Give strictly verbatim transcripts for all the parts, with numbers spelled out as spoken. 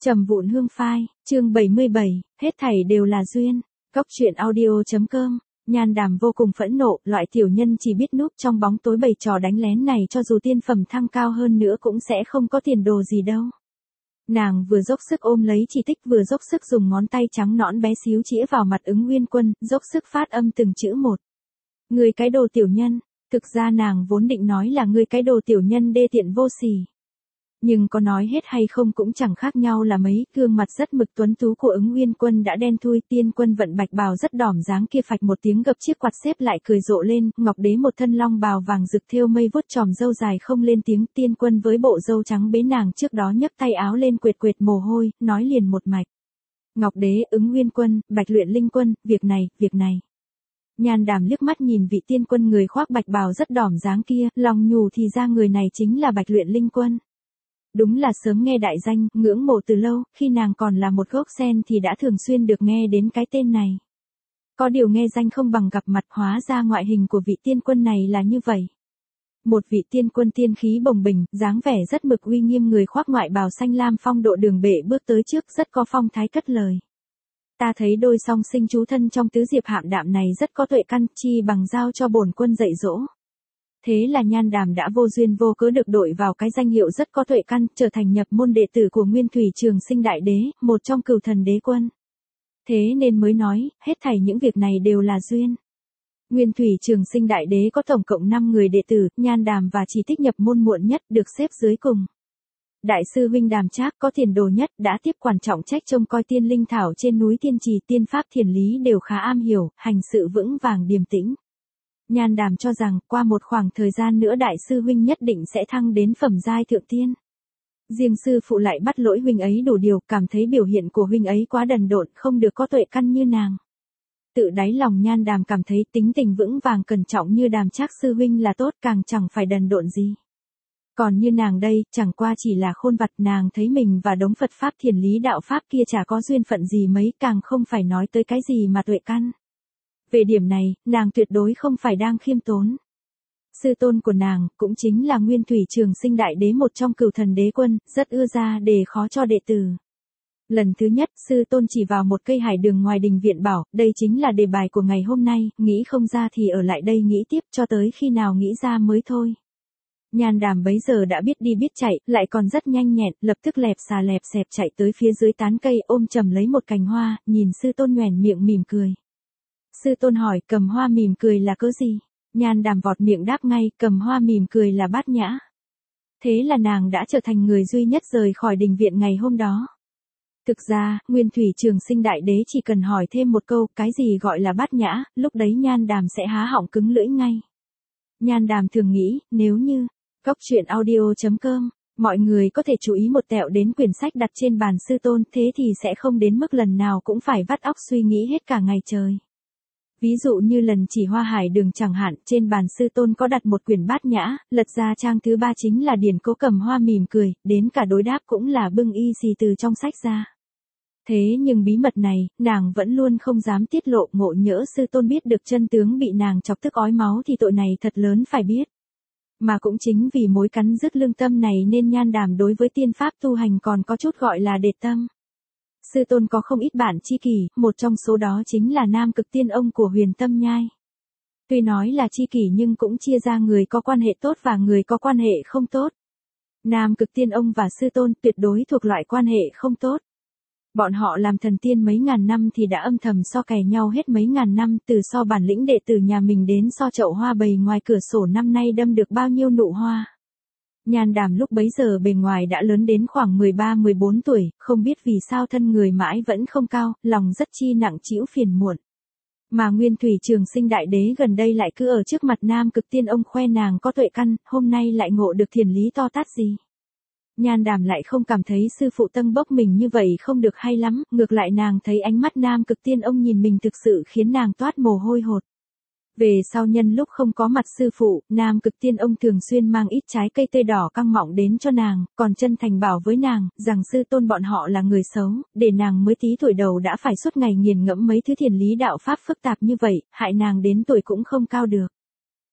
Trầm vụn hương phai, chương bảy mươi bảy, hết thảy đều là duyên. Cốc truyện audio.com. Nhan Đàm vô cùng phẫn nộ, loại tiểu nhân chỉ biết núp trong bóng tối bày trò đánh lén này cho dù tiên phẩm thăng cao hơn nữa cũng sẽ không có tiền đồ gì đâu. Nàng vừa dốc sức ôm lấy Chỉ Tích vừa dốc sức dùng ngón tay trắng nõn bé xíu chĩa vào mặt Ứng Nguyên Quân, dốc sức phát âm từng chữ một. Người cái đồ tiểu nhân, thực ra nàng vốn định nói là người cái đồ tiểu nhân đê tiện vô sỉ. Nhưng có nói hết hay không cũng chẳng khác nhau là mấy, gương mặt rất mực tuấn tú của Ứng Nguyên Quân đã đen thui, Tiên Quân vận bạch bào rất đỏm dáng kia phạch một tiếng gập chiếc quạt xếp lại cười rộ lên, Ngọc Đế một thân long bào vàng rực thêu mây vuốt tròm râu dài không lên tiếng, Tiên Quân với bộ râu trắng bế nàng trước đó nhấc tay áo lên quệt quệt mồ hôi, nói liền một mạch. Ngọc Đế, Ứng Nguyên Quân, Bạch Luyện Linh Quân, việc này, việc này. Nhan Đàm liếc mắt nhìn vị Tiên Quân người khoác bạch bào rất đỏm dáng kia, lòng nhủ thì ra người này chính là Bạch Luyện Linh Quân. Đúng là sớm nghe đại danh, ngưỡng mộ từ lâu, khi nàng còn là một gốc sen thì đã thường xuyên được nghe đến cái tên này. Có điều nghe danh không bằng gặp mặt, hóa ra ngoại hình của vị tiên quân này là như vậy. Một vị tiên quân tiên khí bồng bềnh, dáng vẻ rất mực uy nghiêm, người khoác ngoại bào xanh lam phong độ đường bệ bước tới trước rất có phong thái cất lời. Ta thấy đôi song sinh chú thân trong tứ diệp hạm đạm này rất có tuệ căn, chi bằng giao cho bổn quân dạy dỗ. Thế là Nhan Đàm đã vô duyên vô cớ được đội vào cái danh hiệu rất có tuệ căn, trở thành nhập môn đệ tử của Nguyên Thủy Trường Sinh Đại Đế, một trong cửu thần đế quân. Thế nên mới nói, hết thảy những việc này đều là duyên. Nguyên Thủy Trường Sinh Đại Đế có tổng cộng năm người đệ tử, Nhan Đàm và Chỉ Tích nhập môn muộn nhất, được xếp dưới cùng. Đại sư huynh Đàm Trác có tiền đồ nhất, đã tiếp quản trọng trách trông coi tiên linh thảo trên núi Tiên Trì, tiên pháp thiền lý đều khá am hiểu, hành sự vững vàng điềm tĩnh. Nhan Đàm cho rằng, qua một khoảng thời gian nữa đại sư huynh nhất định sẽ thăng đến phẩm giai thượng tiên. Riêng sư phụ lại bắt lỗi huynh ấy đủ điều, cảm thấy biểu hiện của huynh ấy quá đần độn, không được có tuệ căn như nàng. Tự đáy lòng Nhan Đàm cảm thấy tính tình vững vàng cẩn trọng như Đàm Trác sư huynh là tốt, càng chẳng phải đần độn gì. Còn như nàng đây, chẳng qua chỉ là khôn vặt, nàng thấy mình và đống Phật pháp thiền lý đạo pháp kia chả có duyên phận gì mấy, càng không phải nói tới cái gì mà tuệ căn. Về điểm này, nàng tuyệt đối không phải đang khiêm tốn. Sư tôn của nàng, cũng chính là Nguyên Thủy Trường Sinh Đại Đế, một trong cửu thần đế quân, rất ưa ra đề khó cho đệ tử. Lần thứ nhất, sư tôn chỉ vào một cây hải đường ngoài đình viện bảo, đây chính là đề bài của ngày hôm nay, nghĩ không ra thì ở lại đây nghĩ tiếp cho tới khi nào nghĩ ra mới thôi. Nhan Đàm bấy giờ đã biết đi biết chạy, lại còn rất nhanh nhẹn, lập tức lẹp xà lẹp xẹp chạy tới phía dưới tán cây, ôm chầm lấy một cành hoa, nhìn sư tôn nhoẻn miệng mỉm cười. Sư tôn hỏi, cầm hoa mỉm cười là cớ gì? Nhan Đàm vọt miệng đáp ngay, cầm hoa mỉm cười là Bát Nhã. Thế là nàng đã trở thành người duy nhất rời khỏi đình viện ngày hôm đó. Thực ra, Nguyên Thủy Trường Sinh Đại Đế chỉ cần hỏi thêm một câu, cái gì gọi là Bát Nhã, lúc đấy Nhan Đàm sẽ há họng cứng lưỡi ngay. Nhan Đàm thường nghĩ, nếu như, cốc truyện audio.com, mọi người có thể chú ý một tẹo đến quyển sách đặt trên bàn sư tôn, thế thì sẽ không đến mức lần nào cũng phải vắt óc suy nghĩ hết cả ngày trời. Ví dụ như lần chỉ hoa hải đường chẳng hạn, trên bàn sư tôn có đặt một quyển Bát Nhã, lật ra trang thứ ba chính là điển cố cầm hoa mỉm cười, đến cả đối đáp cũng là bưng y xì từ trong sách ra. Thế nhưng bí mật này, nàng vẫn luôn không dám tiết lộ, ngộ nhỡ sư tôn biết được chân tướng bị nàng chọc tức ói máu thì tội này thật lớn phải biết. Mà cũng chính vì mối cắn rứt lương tâm này nên Nhan Đàm đối với tiên pháp tu hành còn có chút gọi là đệt tâm. Sư tôn có không ít bạn tri kỷ, một trong số đó chính là Nam Cực Tiên Ông của Huyền Tâm Nhai. Tuy nói là tri kỷ nhưng cũng chia ra người có quan hệ tốt và người có quan hệ không tốt. Nam Cực Tiên Ông và sư tôn tuyệt đối thuộc loại quan hệ không tốt. Bọn họ làm thần tiên mấy ngàn năm thì đã âm thầm so kè nhau hết mấy ngàn năm, từ so bản lĩnh đệ tử nhà mình đến so chậu hoa bầy ngoài cửa sổ năm nay đâm được bao nhiêu nụ hoa. Nhan Đàm lúc bấy giờ bề ngoài đã lớn đến khoảng mười ba mười bốn tuổi, không biết vì sao thân người mãi vẫn không cao, lòng rất chi nặng trĩu phiền muộn. Mà Nguyên Thủy Trường Sinh Đại Đế gần đây lại cứ ở trước mặt Nam Cực Tiên Ông khoe nàng có tuệ căn, hôm nay lại ngộ được thiền lý to tát gì. Nhan Đàm lại không cảm thấy sư phụ tâng bốc mình như vậy không được hay lắm, ngược lại nàng thấy ánh mắt Nam Cực Tiên Ông nhìn mình thực sự khiến nàng toát mồ hôi hột. Về sau nhân lúc không có mặt sư phụ, Nam Cực Tiên Ông thường xuyên mang ít trái cây tươi đỏ căng mọng đến cho nàng, còn chân thành bảo với nàng, rằng sư tôn bọn họ là người xấu, để nàng mới tí tuổi đầu đã phải suốt ngày nghiền ngẫm mấy thứ thiền lý đạo pháp phức tạp như vậy, hại nàng đến tuổi cũng không cao được.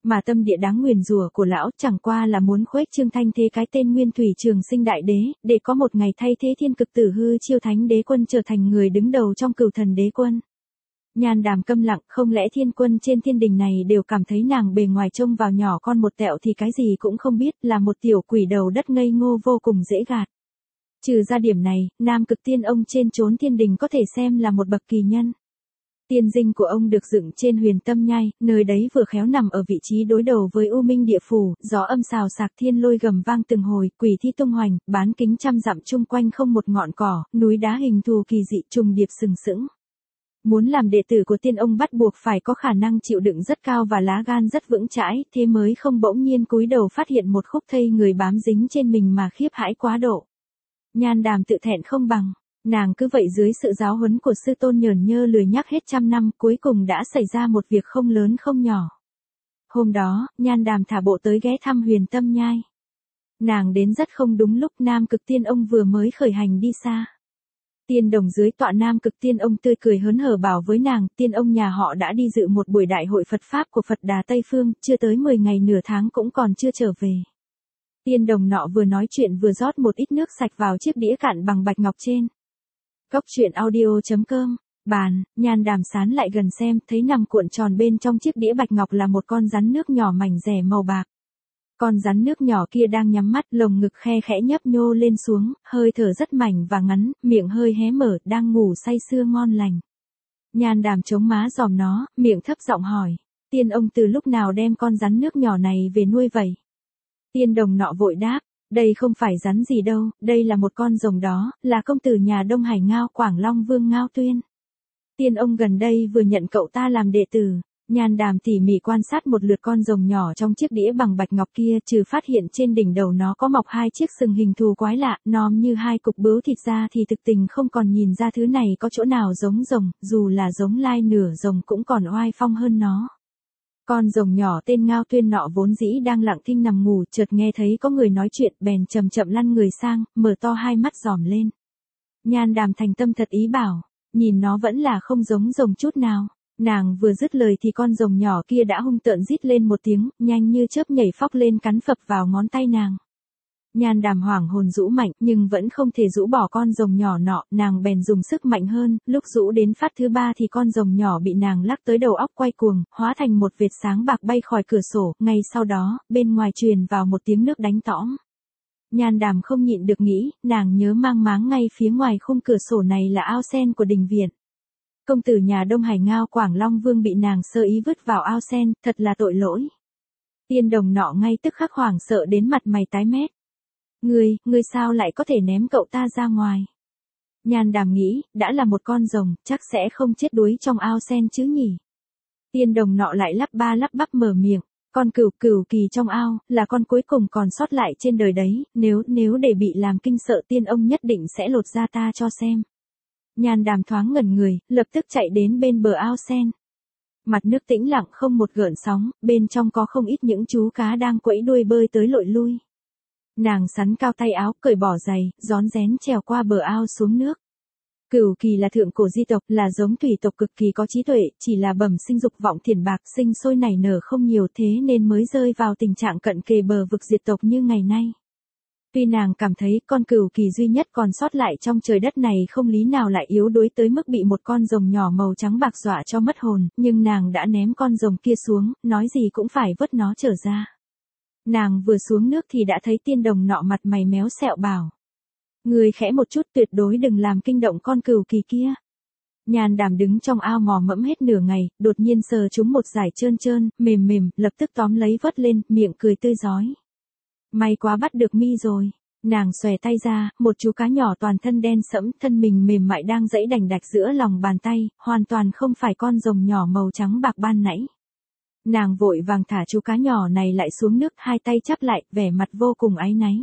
Mà tâm địa đáng nguyền rủa của lão chẳng qua là muốn khuếch trương thanh thế cái tên Nguyên Thủy Trường Sinh Đại Đế, để có một ngày thay thế Thiên Cực Tử Hư Chiêu Thánh Đế Quân trở thành người đứng đầu trong Cửu Thần Đế Quân. Nhan Đàm câm lặng, không lẽ thiên quân trên thiên đình này đều cảm thấy nàng bề ngoài trông vào nhỏ con một tẹo thì cái gì cũng không biết, là một tiểu quỷ đầu đất ngây ngô vô cùng dễ gạt. Trừ ra điểm này, Nam Cực Tiên ông trên chốn thiên đình có thể xem là một bậc kỳ nhân. Tiên dinh của ông được dựng trên Huyền Tâm Nhai, nơi đấy vừa khéo nằm ở vị trí đối đầu với U Minh Địa Phủ, gió âm xào xạc thiên lôi gầm vang từng hồi, quỷ thi tung hoành, bán kính trăm dặm chung quanh không một ngọn cỏ, núi đá hình thù kỳ dị trùng điệp sừng sững. Muốn làm đệ tử của tiên ông bắt buộc phải có khả năng chịu đựng rất cao và lá gan rất vững chãi, thế mới không bỗng nhiên cúi đầu phát hiện một khúc thây người bám dính trên mình mà khiếp hãi quá độ. Nhan Đàm tự thẹn không bằng, nàng cứ vậy dưới sự giáo huấn của sư tôn nhởn nhơ lười nhắc hết trăm năm, cuối cùng đã xảy ra một việc không lớn không nhỏ. Hôm đó, Nhan Đàm thả bộ tới ghé thăm Huyền Tâm Nhai. Nàng đến rất không đúng lúc, Nam Cực Tiên ông vừa mới khởi hành đi xa. Tiên đồng dưới tọa Nam Cực Tiên ông tươi cười hớn hở bảo với nàng, tiên ông nhà họ đã đi dự một buổi đại hội Phật Pháp của Phật Đà Tây Phương, chưa tới mười ngày nửa tháng cũng còn chưa trở về. Tiên đồng nọ vừa nói chuyện vừa rót một ít nước sạch vào chiếc đĩa cạn bằng bạch ngọc trên. Cốc truyện audio chấm com, bàn, Nhan Đàm sán lại gần xem, thấy nằm cuộn tròn bên trong chiếc đĩa bạch ngọc là một con rắn nước nhỏ mảnh rẻ màu bạc. Con rắn nước nhỏ kia đang nhắm mắt, lồng ngực khe khẽ nhấp nhô lên xuống, hơi thở rất mảnh và ngắn, miệng hơi hé mở, đang ngủ say sưa ngon lành. Nhan Đàm chống má dòm nó, miệng thấp giọng hỏi, tiên ông từ lúc nào đem con rắn nước nhỏ này về nuôi vậy? Tiên đồng nọ vội đáp, đây không phải rắn gì đâu, đây là một con rồng đó, là công tử nhà Đông Hải Ngao Quảng Long Vương Ngao Tuyên. Tiên ông gần đây vừa nhận cậu ta làm đệ tử. Nhan Đàm tỉ mỉ quan sát một lượt con rồng nhỏ trong chiếc đĩa bằng bạch ngọc kia, trừ phát hiện trên đỉnh đầu nó có mọc hai chiếc sừng hình thù quái lạ, nom như hai cục bướu thịt ra thì thực tình không còn nhìn ra thứ này có chỗ nào giống rồng, dù là giống lai nửa rồng cũng còn oai phong hơn nó. Con rồng nhỏ tên Ngao Tuyên nọ vốn dĩ đang lặng thinh nằm ngủ, chợt nghe thấy có người nói chuyện, bèn chậm chậm lăn người sang, mở to hai mắt dòm lên. Nhan Đàm thành tâm thật ý bảo, nhìn nó vẫn là không giống rồng chút nào. Nàng vừa dứt lời thì con rồng nhỏ kia đã hung tợn rít lên một tiếng, nhanh như chớp nhảy phóc lên cắn phập vào ngón tay nàng. Nhan Đàm hoảng hồn rũ mạnh, nhưng vẫn không thể rũ bỏ con rồng nhỏ nọ, nàng bèn dùng sức mạnh hơn, lúc rũ đến phát thứ ba thì con rồng nhỏ bị nàng lắc tới đầu óc quay cuồng, hóa thành một vệt sáng bạc bay khỏi cửa sổ, ngay sau đó, bên ngoài truyền vào một tiếng nước đánh tõm. Nhan Đàm không nhịn được nghĩ, nàng nhớ mang máng ngay phía ngoài khung cửa sổ này là ao sen của đình viện. Công tử nhà Đông Hải Ngao Quảng Long Vương bị nàng sơ ý vứt vào ao sen, thật là tội lỗi. Tiên đồng nọ ngay tức khắc hoảng sợ đến mặt mày tái mét. Ngươi, ngươi sao lại có thể ném cậu ta ra ngoài? Nhan Đàm nghĩ, đã là một con rồng, chắc sẽ không chết đuối trong ao sen chứ nhỉ? Tiên đồng nọ lại lắp ba lắp bắp mở miệng, con cửu cửu kỳ trong ao, là con cuối cùng còn sót lại trên đời đấy, nếu, nếu để bị làm kinh sợ tiên ông nhất định sẽ lột ra ta cho xem. Nhan Đàm thoáng ngẩn người, lập tức chạy đến bên bờ ao sen. Mặt nước tĩnh lặng không một gợn sóng, bên trong có không ít những chú cá đang quẫy đuôi bơi tới lội lui. Nàng sắn cao tay áo, cởi bỏ giày, rón rén trèo qua bờ ao xuống nước. Cửu kỳ là thượng cổ di tộc, là giống thủy tộc cực kỳ có trí tuệ, chỉ là bẩm sinh dục vọng thiền bạc, sinh sôi nảy nở không nhiều, thế nên mới rơi vào tình trạng cận kề bờ vực diệt tộc như ngày nay. Tuy nàng cảm thấy con cửu kỳ duy nhất còn sót lại trong trời đất này không lý nào lại yếu đuối tới mức bị một con rồng nhỏ màu trắng bạc dọa cho mất hồn, nhưng nàng đã ném con rồng kia xuống, nói gì cũng phải vớt nó trở ra. Nàng vừa xuống nước thì đã thấy tiên đồng nọ mặt mày méo sẹo bảo. Người khẽ một chút, tuyệt đối đừng làm kinh động con cửu kỳ kia. Nhan Đàm đứng trong ao mò mẫm hết nửa ngày, đột nhiên sờ trúng một dải trơn trơn, mềm mềm, lập tức tóm lấy vớt lên, miệng cười tươi rói. May quá bắt được mi rồi. Nàng xòe tay ra, một chú cá nhỏ toàn thân đen sẫm, thân mình mềm mại đang giãy đành đạch giữa lòng bàn tay, hoàn toàn không phải con rồng nhỏ màu trắng bạc ban nãy. Nàng vội vàng thả chú cá nhỏ này lại xuống nước, hai tay chắp lại, vẻ mặt vô cùng áy náy.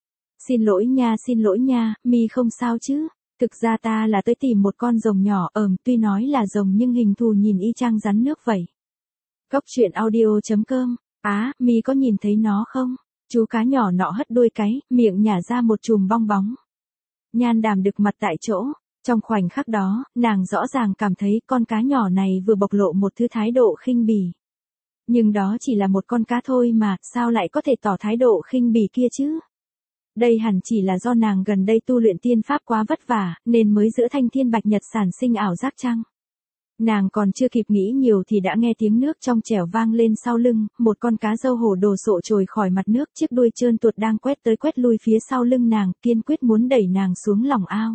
Xin lỗi nha, xin lỗi nha, mi không sao chứ? Thực ra ta là tới tìm một con rồng nhỏ, ờm, tuy nói là rồng nhưng hình thù nhìn y chang rắn nước vậy. Cốc truyện audio chấm com, á, mi có nhìn thấy nó không? Chú cá nhỏ nọ hất đuôi cái, miệng nhả ra một chùm bong bóng. Nhan Đàm đực mặt tại chỗ, trong khoảnh khắc đó, nàng rõ ràng cảm thấy con cá nhỏ này vừa bộc lộ một thứ thái độ khinh bỉ. Nhưng đó chỉ là một con cá thôi mà, sao lại có thể tỏ thái độ khinh bỉ kia chứ? Đây hẳn chỉ là do nàng gần đây tu luyện tiên pháp quá vất vả, nên mới giữa thanh thiên bạch nhật sản sinh ảo giác chăng? Nàng còn chưa kịp nghĩ nhiều thì đã nghe tiếng nước trong trẻo vang lên sau lưng, một con cá râu hổ đồ sộ trồi khỏi mặt nước, chiếc đuôi trơn tuột đang quét tới quét lui phía sau lưng nàng, kiên quyết muốn đẩy nàng xuống lòng ao.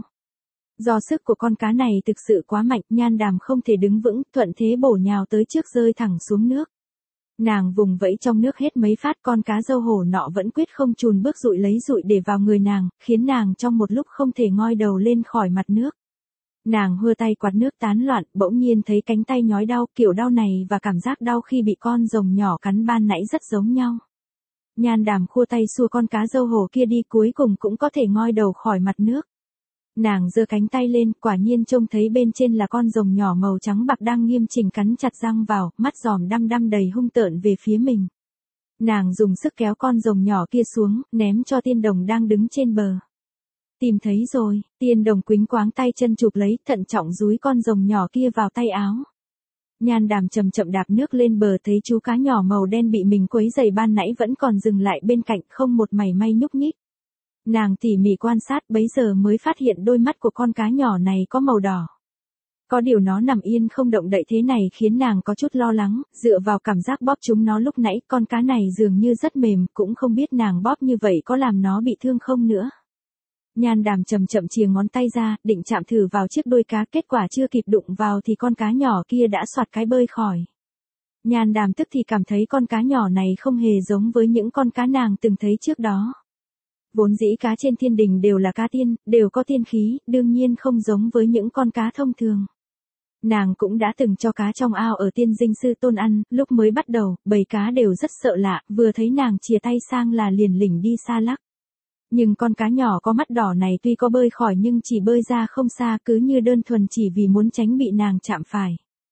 Do sức của con cá này thực sự quá mạnh, Nhan Đàm không thể đứng vững, thuận thế bổ nhào tới trước rơi thẳng xuống nước. Nàng vùng vẫy trong nước hết mấy phát, con cá râu hổ nọ vẫn quyết không chùn bước dụi lấy dụi để vào người nàng, khiến nàng trong một lúc không thể ngoi đầu lên khỏi mặt nước. Nàng hưa tay quạt nước tán loạn, bỗng nhiên thấy cánh tay nhói đau, kiểu đau này và cảm giác đau khi bị con rồng nhỏ cắn ban nãy rất giống nhau. Nhan Đàm khua tay xua con cá râu hổ kia đi, cuối cùng cũng có thể ngoi đầu khỏi mặt nước. Nàng giơ cánh tay lên, quả nhiên trông thấy bên trên là con rồng nhỏ màu trắng bạc đang nghiêm chỉnh cắn chặt răng vào, mắt giòm đăm đăm đầy hung tợn về phía mình. Nàng dùng sức kéo con rồng nhỏ kia xuống, ném cho Tiên Đồng đang đứng trên bờ. Tìm thấy rồi, Tiên Đồng quĩnh quáng tay chân chụp lấy, thận trọng dúi con rồng nhỏ kia vào tay áo. Nhan Đàm chậm chậm đạp nước lên bờ, thấy chú cá nhỏ màu đen bị mình quấy rầy ban nãy vẫn còn dừng lại bên cạnh, không một mảy may nhúc nhích. Nàng tỉ mỉ quan sát, bấy giờ mới phát hiện đôi mắt của con cá nhỏ này có màu đỏ. Có điều nó nằm yên không động đậy thế này khiến nàng có chút lo lắng, dựa vào cảm giác bóp chúng nó lúc nãy, con cá này dường như rất mềm, cũng không biết nàng bóp như vậy có làm nó bị thương không nữa. Nhan Đàm chậm chậm chìa ngón tay ra, định chạm thử vào chiếc đuôi cá, kết quả chưa kịp đụng vào thì con cá nhỏ kia đã xoạt cái bơi khỏi. Nhan Đàm tức thì cảm thấy con cá nhỏ này không hề giống với những con cá nàng từng thấy trước đó. Vốn dĩ cá trên thiên đình đều là cá tiên, đều có tiên khí, đương nhiên không giống với những con cá thông thường. Nàng cũng đã từng cho cá trong ao ở Tiên Dinh Sư Tôn ăn, lúc mới bắt đầu, bầy cá đều rất sợ lạ, vừa thấy nàng chìa tay sang là liền lỉnh đi xa lắc. Nhưng con cá nhỏ có mắt đỏ này tuy có bơi khỏi nhưng chỉ bơi ra không xa, cứ như đơn thuần chỉ vì muốn tránh bị nàng chạm phải.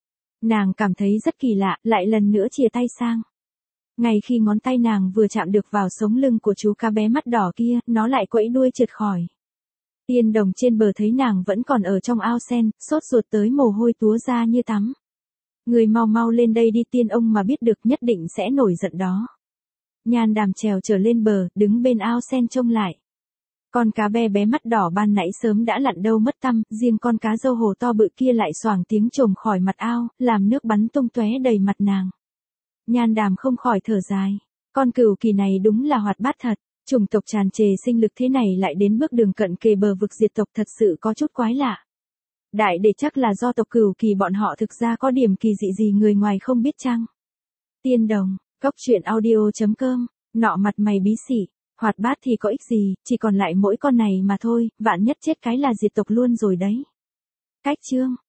Nàng cảm thấy rất kỳ lạ, lại lần nữa chìa tay sang. Ngay khi ngón tay nàng vừa chạm được vào sống lưng của chú cá bé mắt đỏ kia, nó lại quẫy đuôi trượt khỏi. Tiên Đồng trên bờ thấy nàng vẫn còn ở trong ao sen, sốt ruột tới mồ hôi túa ra như tắm. Người mau mau lên đây đi, tiên ông mà biết được nhất định sẽ nổi giận đó. Nhan Đàm trèo trở lên bờ, đứng bên ao sen trông lại. Con cá bé bé mắt đỏ ban nãy sớm đã lặn đâu mất tăm, riêng con cá râu hổ to bự kia lại xoàng tiếng trồm khỏi mặt ao, làm nước bắn tung tóe đầy mặt nàng. Nhan Đàm không khỏi thở dài. Con cừu kỳ này đúng là hoạt bát thật. Chủng tộc tràn trề sinh lực thế này lại đến bước đường cận kề bờ vực diệt tộc, thật sự có chút quái lạ. Đại để chắc là do tộc cừu kỳ bọn họ thực ra có điểm kỳ dị gì người ngoài không biết chăng? Tiên Đồng, Cốc Truyện Audio chấm com, nọ mặt mày bí xỉ, hoạt bát thì có ích gì, chỉ còn lại mỗi con này mà thôi, vạn nhất chết cái là diệt tộc luôn rồi đấy. Cách chương